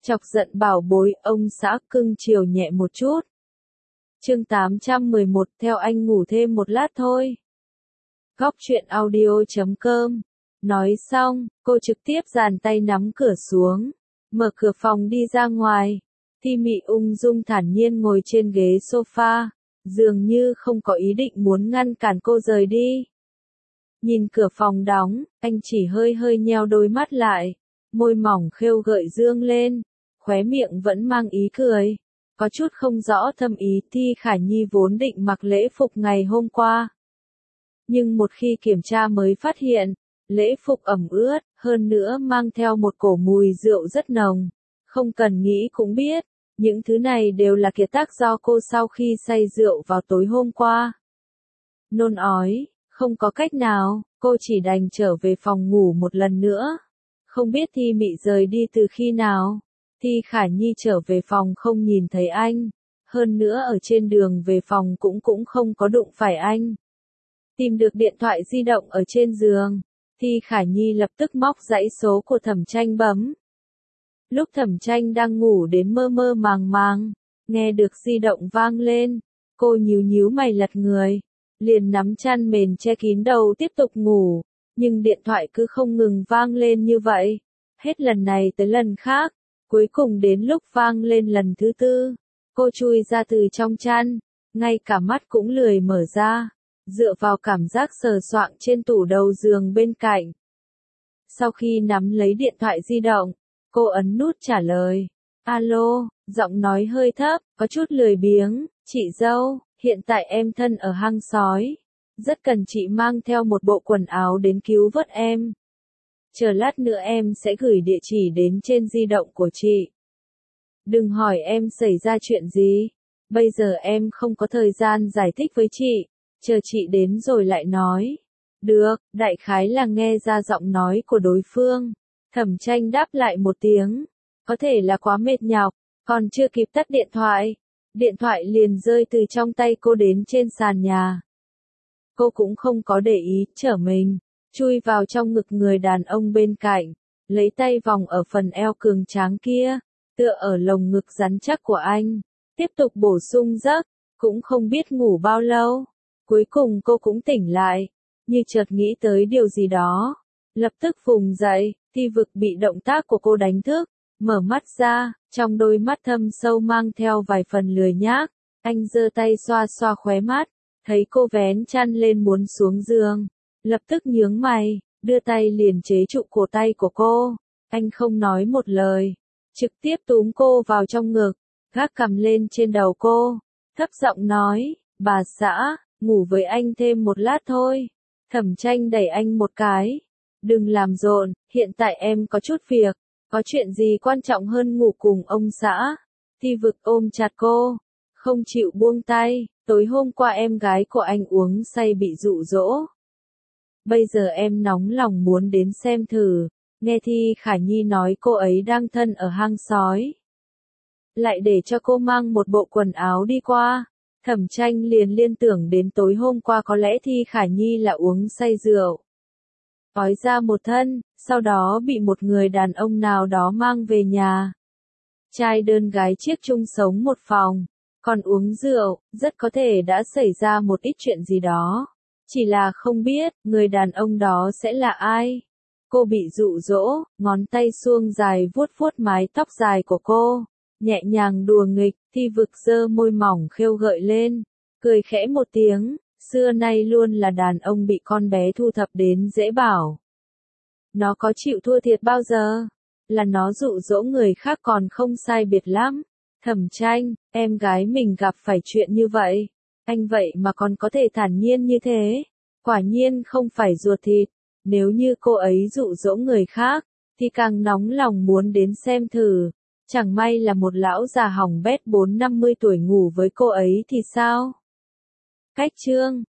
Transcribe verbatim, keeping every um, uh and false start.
Chọc giận bảo bối, ông xã cưng chiều nhẹ một chút. Chương tám trăm mười một, theo anh ngủ thêm một lát thôi. Góc truyện audio chấm com. Nói xong, cô trực tiếp dàn tay nắm cửa xuống, mở cửa phòng đi ra ngoài. Thi Mị ung dung thản nhiên ngồi trên ghế sofa, dường như không có ý định muốn ngăn cản cô rời đi. Nhìn cửa phòng đóng, anh chỉ hơi hơi nheo đôi mắt lại, môi mỏng khêu gợi dương lên, khóe miệng vẫn mang ý cười, có chút không rõ thâm ý. Thi Khả Nhi vốn định mặc lễ phục ngày hôm qua, nhưng một khi kiểm tra mới phát hiện, lễ phục ẩm ướt, hơn nữa mang theo một cổ mùi rượu rất nồng. Không cần nghĩ cũng biết, những thứ này đều là kiệt tác do cô sau khi say rượu vào tối hôm qua. Nôn ói, không có cách nào, cô chỉ đành trở về phòng ngủ một lần nữa. Không biết Thi Mị rời đi từ khi nào. Thi Khả Nhi trở về phòng không nhìn thấy anh, hơn nữa ở trên đường về phòng cũng cũng không có đụng phải anh. Tìm được điện thoại di động ở trên giường, Thi Khả Nhi lập tức móc dãy số của Thẩm Tranh bấm. Lúc Thẩm Tranh đang ngủ đến mơ mơ màng màng, nghe được di động vang lên, cô nhíu nhíu mày lật người, liền nắm chăn mền che kín đầu tiếp tục ngủ, nhưng điện thoại cứ không ngừng vang lên như vậy, hết lần này tới lần khác, cuối cùng đến lúc vang lên lần thứ tư, cô chui ra từ trong chăn, ngay cả mắt cũng lười mở ra, dựa vào cảm giác sờ soạng trên tủ đầu giường bên cạnh. Sau khi nắm lấy điện thoại di động, cô ấn nút trả lời. Alo, giọng nói hơi thấp, có chút lười biếng. Chị dâu, hiện tại em thân ở hang sói, rất cần chị mang theo một bộ quần áo đến cứu vớt em. Chờ lát nữa em sẽ gửi địa chỉ đến trên di động của chị. Đừng hỏi em xảy ra chuyện gì, bây giờ em không có thời gian giải thích với chị, chờ chị đến rồi lại nói. Được, đại khái là nghe ra giọng nói của đối phương. Thẩm Tranh đáp lại một tiếng, có thể là quá mệt nhọc, còn chưa kịp tắt điện thoại, điện thoại liền rơi từ trong tay cô đến trên sàn nhà. Cô cũng không có để ý, trở mình, chui vào trong ngực người đàn ông bên cạnh, lấy tay vòng ở phần eo cường tráng kia, tựa ở lồng ngực rắn chắc của anh, tiếp tục bổ sung giấc, cũng không biết ngủ bao lâu. Cuối cùng cô cũng tỉnh lại, như chợt nghĩ tới điều gì đó, lập tức vùng dậy. Thi Vực bị động tác của cô đánh thức, mở mắt ra, trong đôi mắt thâm sâu mang theo vài phần lười nhác, anh giơ tay xoa xoa khóe mắt, thấy cô vén chăn lên muốn xuống giường, lập tức nhướng mày, đưa tay liền chế trụ cổ tay của cô, anh không nói một lời, trực tiếp túm cô vào trong ngực, gác cằm lên trên đầu cô, thấp giọng nói, bà xã, ngủ với anh thêm một lát thôi. Thẩm Tranh đẩy anh một cái. Đừng làm rộn, hiện tại em có chút việc, có chuyện gì quan trọng hơn ngủ cùng ông xã. Thi Vực ôm chặt cô, không chịu buông tay, tối hôm qua em gái của anh uống say bị dụ dỗ. Bây giờ em nóng lòng muốn đến xem thử, nghe Thi Khả Nhi nói cô ấy đang thân ở hang sói. Lại để cho cô mang một bộ quần áo đi qua, Thẩm Tranh liền liên tưởng đến tối hôm qua có lẽ Thi Khả Nhi là uống say rượu. Ói ra một thân, sau đó bị một người đàn ông nào đó mang về nhà. Trai đơn gái chiếc chung sống một phòng, còn uống rượu, rất có thể đã xảy ra một ít chuyện gì đó. Chỉ là không biết, người đàn ông đó sẽ là ai. Cô bị dụ dỗ, ngón tay suông dài vuốt vuốt mái tóc dài của cô, nhẹ nhàng đùa nghịch. Thi Vực giơ môi mỏng khêu gợi lên, cười khẽ một tiếng. Xưa nay luôn là đàn ông bị con bé thu thập đến dễ bảo. Nó có chịu thua thiệt bao giờ? Là nó dụ dỗ người khác còn không sai biệt lắm. Thẩm Tranh, em gái mình gặp phải chuyện như vậy, anh vậy mà còn có thể thản nhiên như thế. Quả nhiên không phải ruột thịt. Nếu như cô ấy dụ dỗ người khác, thì càng nóng lòng muốn đến xem thử. Chẳng may là một lão già hỏng bét bốn năm mươi tuổi ngủ với cô ấy thì sao? Cách chương